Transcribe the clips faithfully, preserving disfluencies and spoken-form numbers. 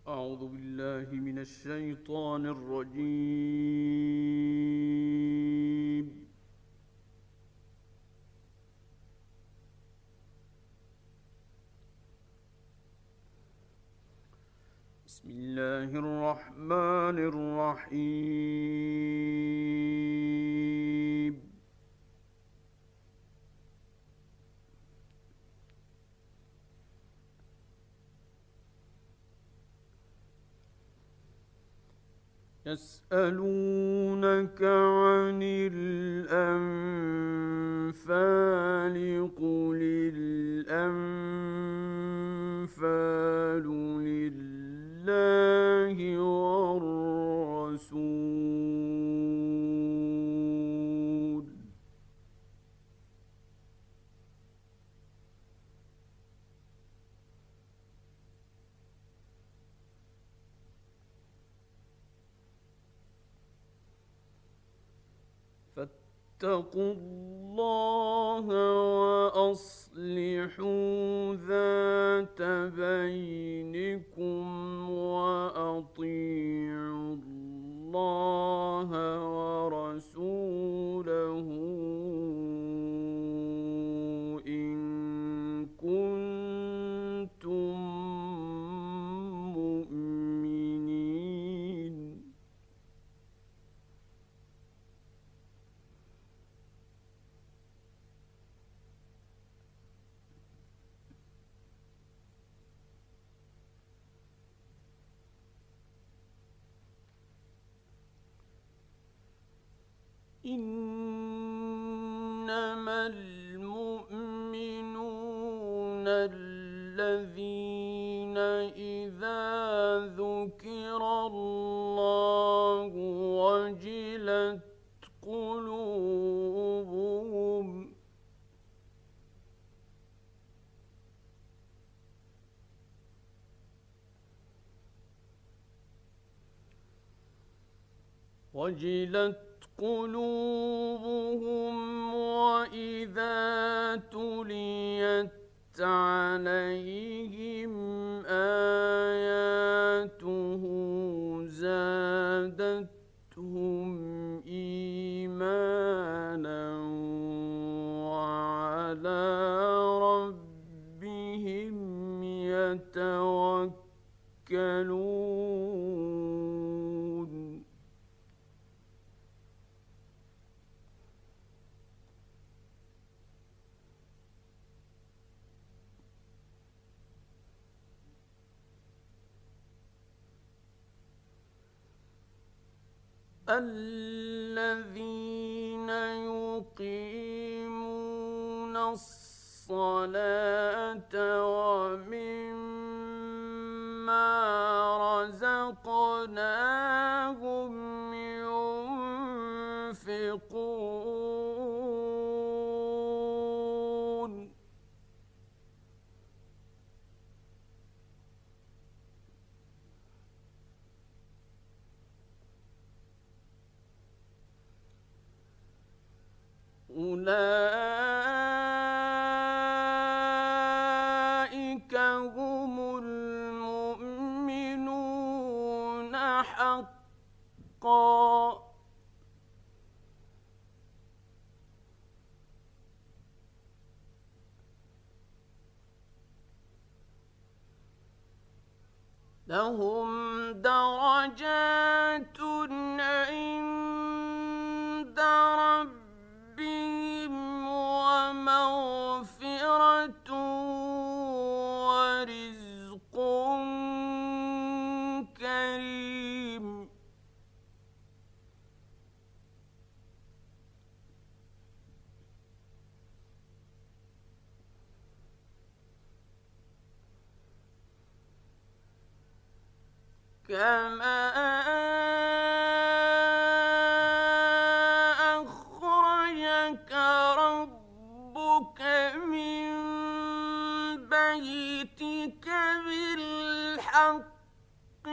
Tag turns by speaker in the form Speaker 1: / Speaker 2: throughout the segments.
Speaker 1: أعوذ بالله من الشيطان الرجيم. بسم الله الرحمن الرحيم. يسألونك عن الأنفال قل الأنفال لله والرسول. فاتقوا الله وأصلحوا ذات بينكم وأطيعوا الله ورسوله إن كنتم مؤمنين. إنما المؤمنون الذين إذا ذكر الله وجلت قلوبهم وجلت قلوبهم وإذا تليت عليهم آياته زادتهم إيمانا وعلى ربهم يتوكلون. الذين يقيمون الصلاة ومما رزقناهم ينفقون. أولئك هم المؤمنون حقا. لهم درجات عند ربهم ومغفرة ورزق كريم. كما أخرجك ربك من بيتك بالحق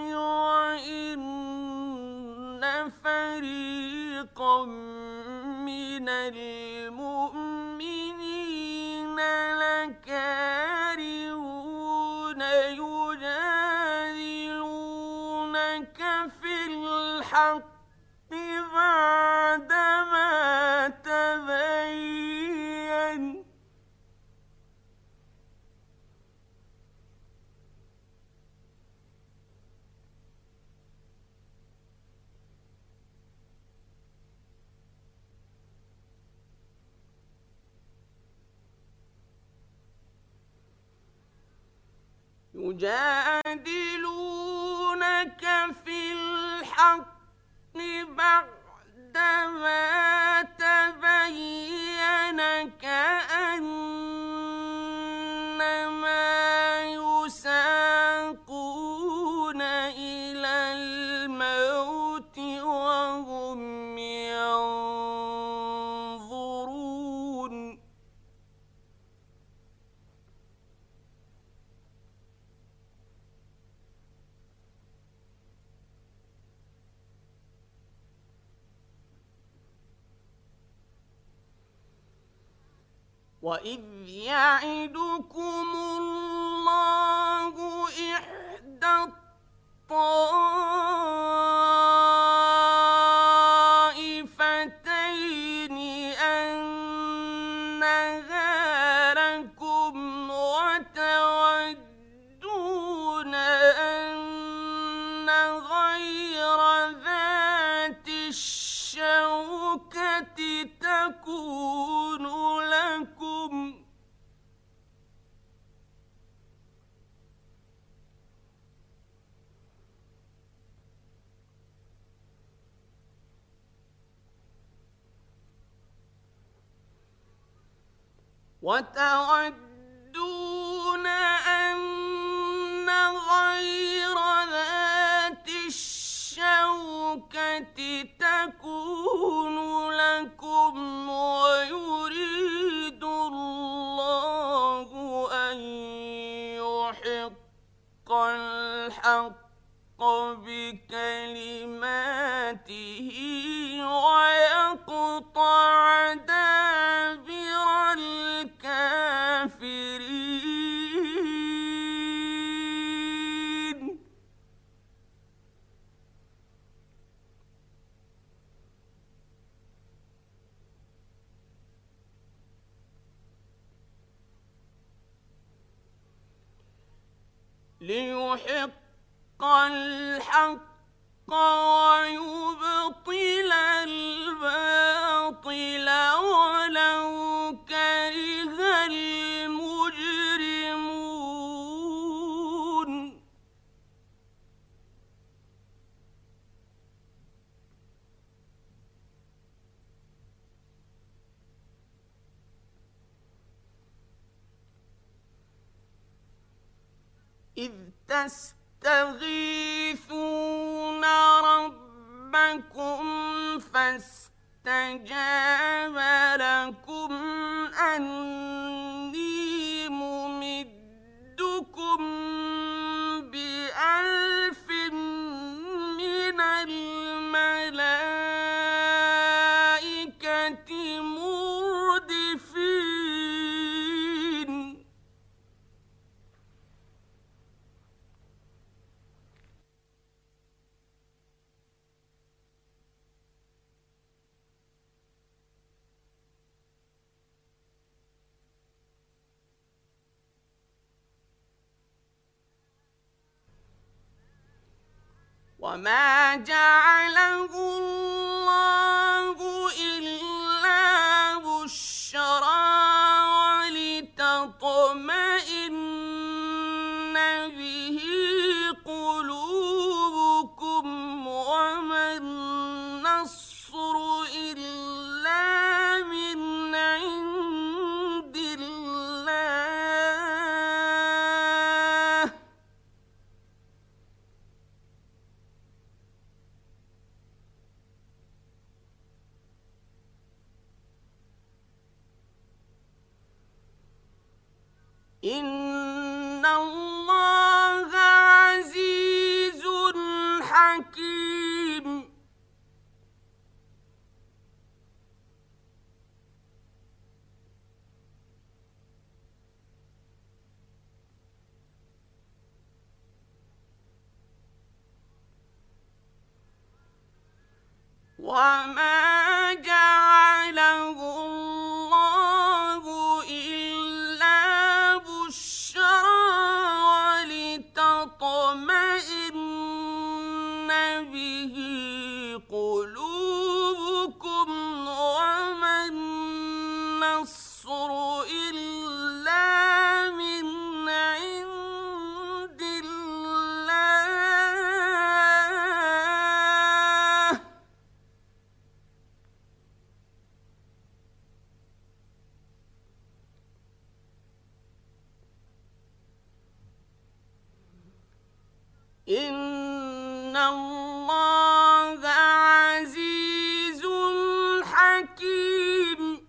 Speaker 1: وإن فريقا من المؤمنين لكارهون يجادلون الحق بعدما تبين يجادلونك في الحق بعدما تبين كأنما يساقون إلى الموت وهم ينظرون وَإِذْ يَعِدُكُمُ اللَّهُ إِحْدَى الطَّائِفَتَيْنِ أَنَّهَا لَكُمْ وَتَوَدُّونَ أَنَّ غَيْرَ ذَاتِ الشَّوْكَةِ تَكُونُ لَكُمْ وتودون أن غير ذات الشوكة تكون لكم ويريد الله أن يحق الحق بكلماته ويقطع دابر الكافرين ليحق الحق ويبطل الباطل ولو كره المجرمون إذ تستغيثون ربكم فاستجاب لكم أني ممدكم بألف من الملائكة مردفين وما جعله الله إلا بشرى ولتطمئن به قلوبكم وما النصر إلا من عند الله إن الله عزيز حكيم وما جعله الله إلا بشرى ولتطمئن به قلوبكم وما النصر إلا من عند الله إن الله عزيز حكيم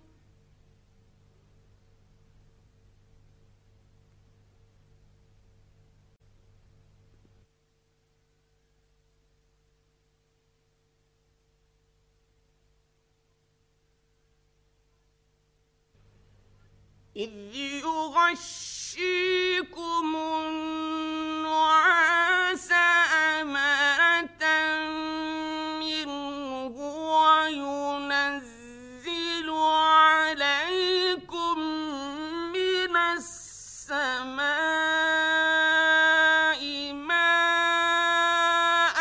Speaker 1: إذ يغشيكم النعاس أمنة منه وينزل عليكم من السماء ماء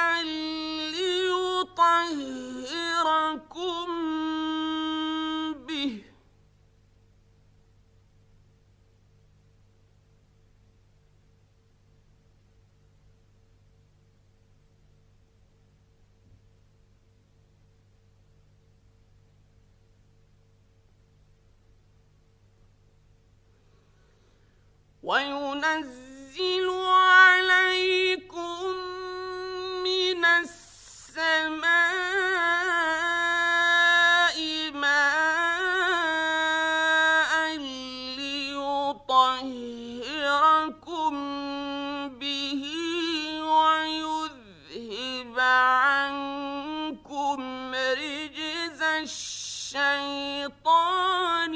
Speaker 1: ليطهركم به وينزل عليكم من السماء ماء ليطهركم به ويذهب عنكم رجز الشيطان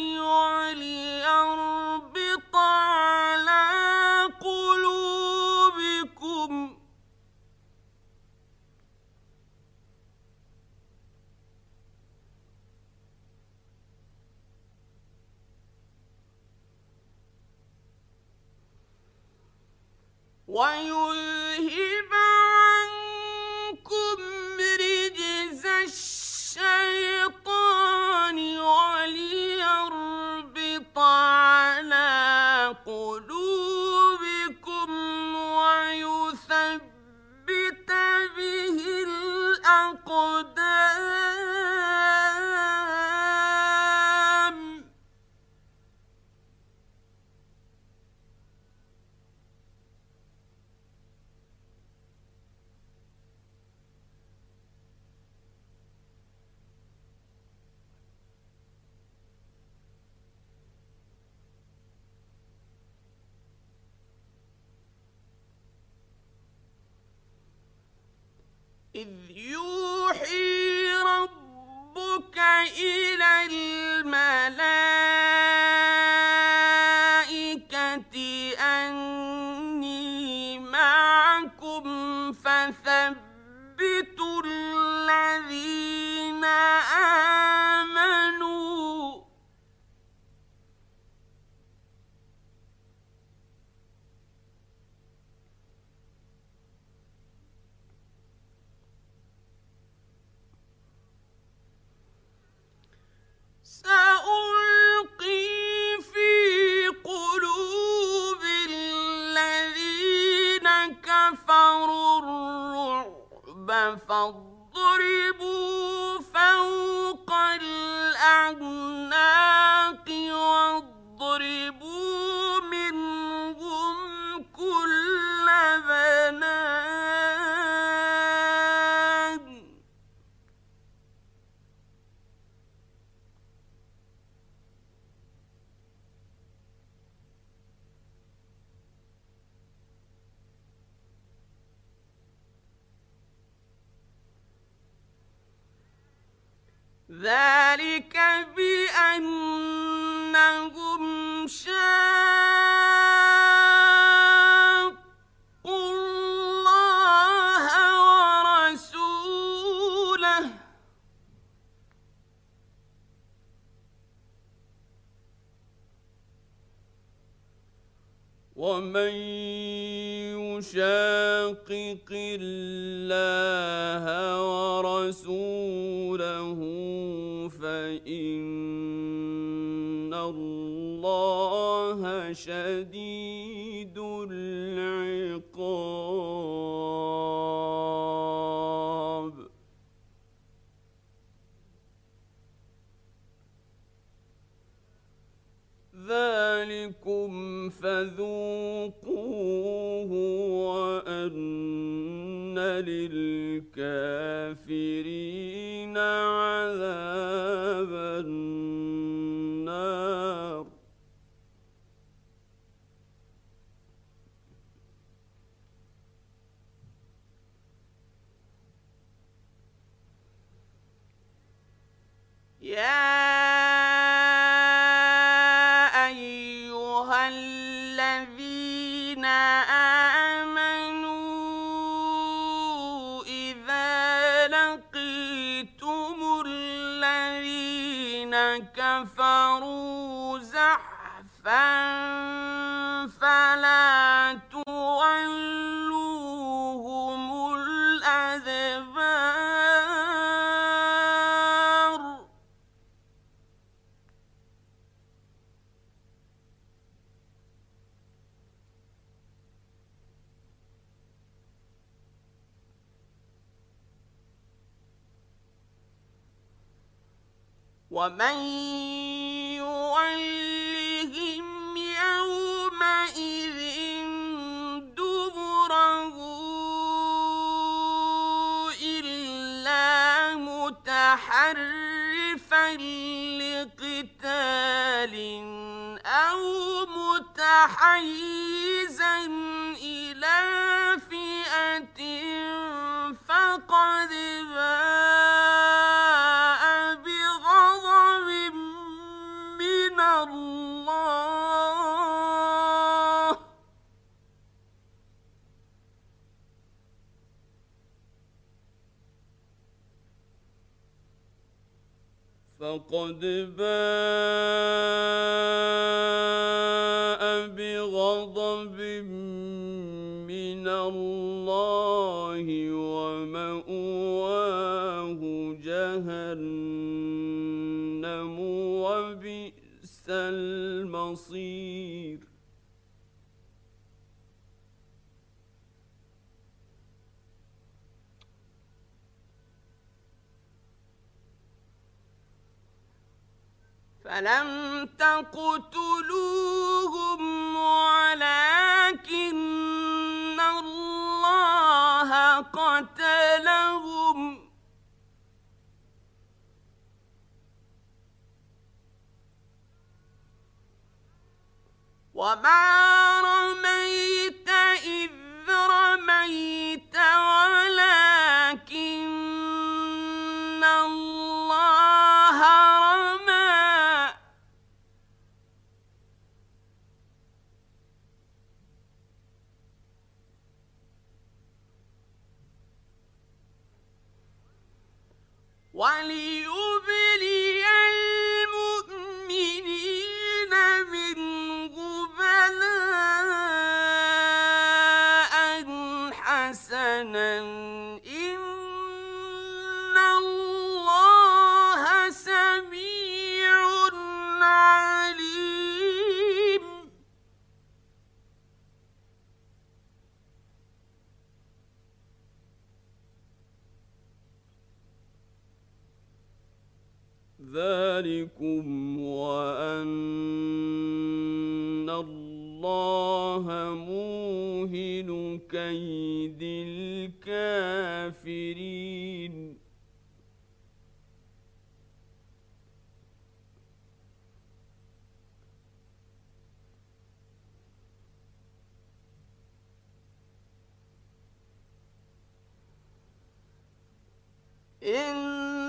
Speaker 1: وليربط على قلوبكم ويذهب عنكم رجز الشيطان وليربط على قلوبكم ويثبت به الأقدام إذ يوحي ربك إلى الملائكة أني معكم فثبتوا الذين آمنوا سألقي في قلوب الذين كفروا الرعب فاضربوا فوق الأعناق واضربوا منهم كل بنان ذلك بأنهم شاقوا الله ورسوله ومن يشاقق الله ورسوله فإن الله شديد العقاب. ذلكم فذوقوه وأن للكافرين عذاب النار. يا كفروا زحفا فلا تولوهم الأدبار. ومن يولهم يومئذ دبره إلا متحرفا لقتال أو متحيزا إلى فئة فقد باء بغضب من الله فقد باء بغضب من الله ومأواه جهنم وبئس المصير. فلم تقتلوهم ولكن الله قتلهم وما رميت إذ رميت ولكن الله رمى وليبلي المؤمنين منه بلاء حسنا إن الله سميع عليم. ذلكم وأن الله موهن كيد الكافرين. إن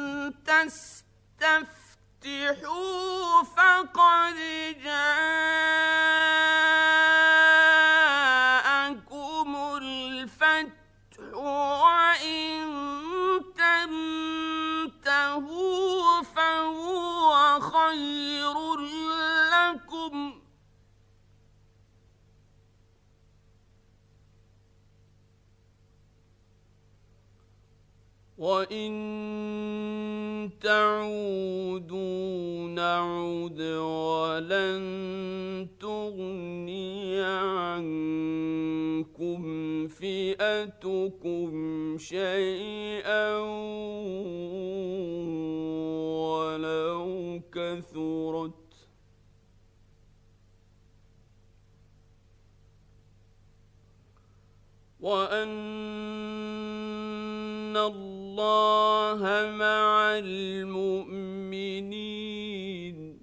Speaker 1: تستفتحوا فقد جاءكم الفتح وإن تنتهوا فهو خير لكم وإن تعودوا نعد ولن تغني عنكم فئتكم شيئا ولو كثرت وأن الله مع المؤمنين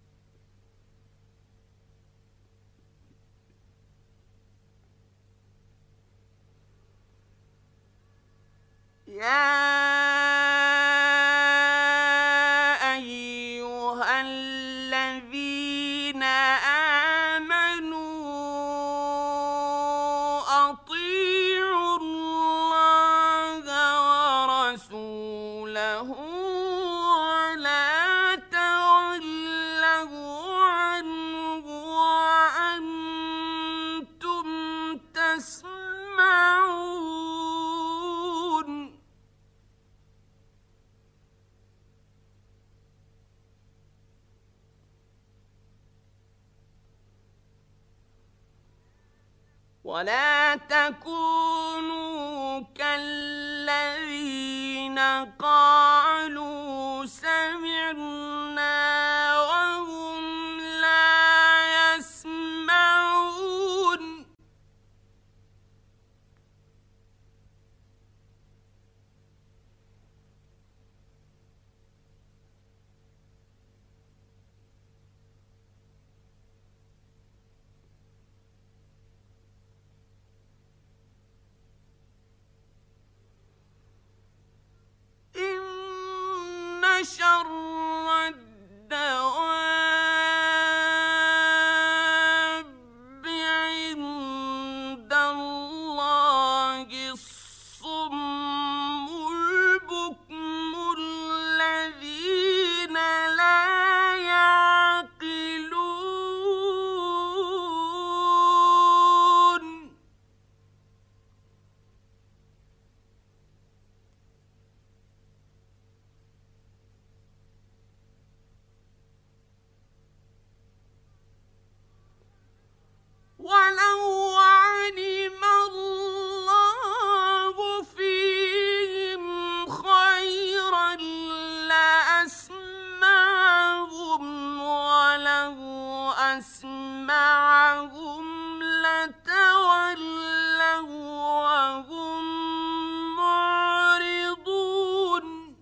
Speaker 1: يا أيها الذين آمنوا أطيعوا الله ورسوله ولا تولوا عنه وأنتم تسمعون ولا تكونوا كالذين قالوا سمعنا وهم لا يسمعون إن شر الدواب عند الله الصم البكم الذين لا يعقلون ولو علم الله فيهم خيرا لأسمعهم ولو أسمعهم لتولوا وهم معرضون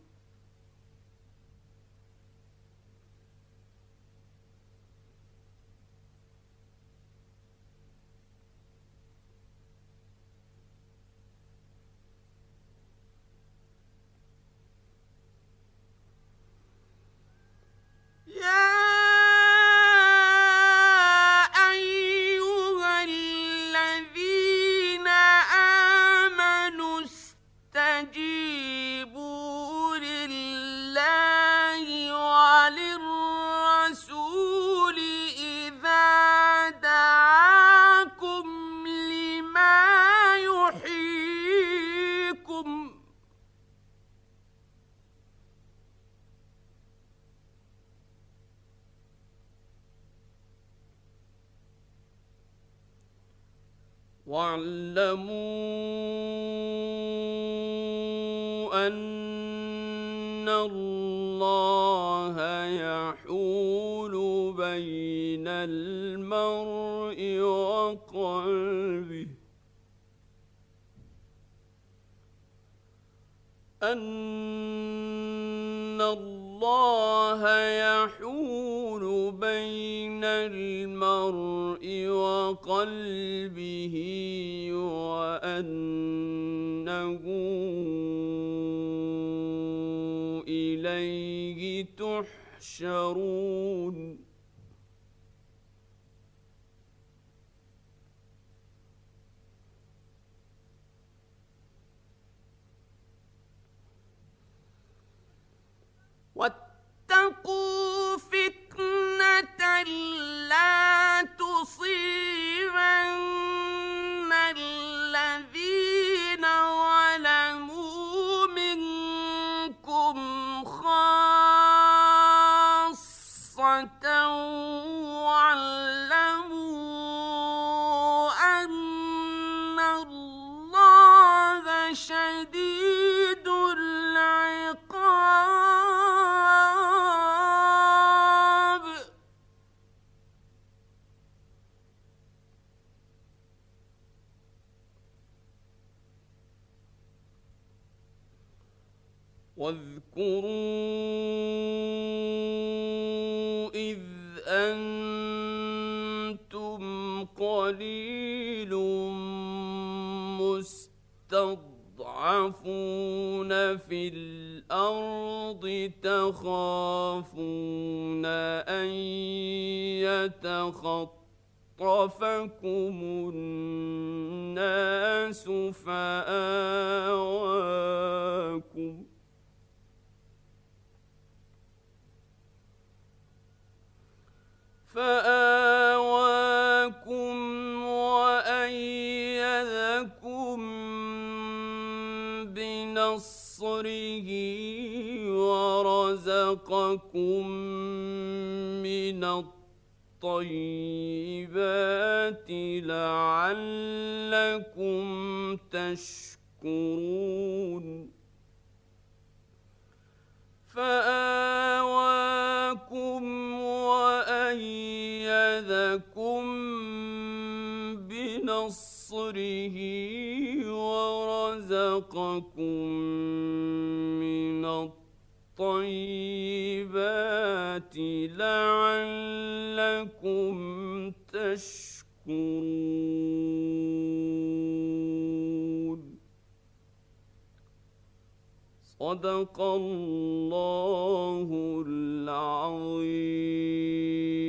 Speaker 1: يا أيها الذين آمنوا استجيبوا لله وللرسول إذا دعاكم لما يحييكم واعلموا أن الله يحول بين المرء وقلبه أن الله يحول بين المرء وقلبه وأنه إليه تحشرون واتقوا فتنة لا تصيبن الذين ظلموا منكم شديد العقاب. واذكروا إذ أنتم قليل مستضعفون في الأرض تخافون أن يتخطفكم الناس فآواكم فآواكم وأيدكم بنصره ورزقكم من الطيبات لعلكم تشكرون. فآواكم وأيدكم بنصره ورزقكم من الطيبات لعلكم تشكرون. صدق الله العظيم.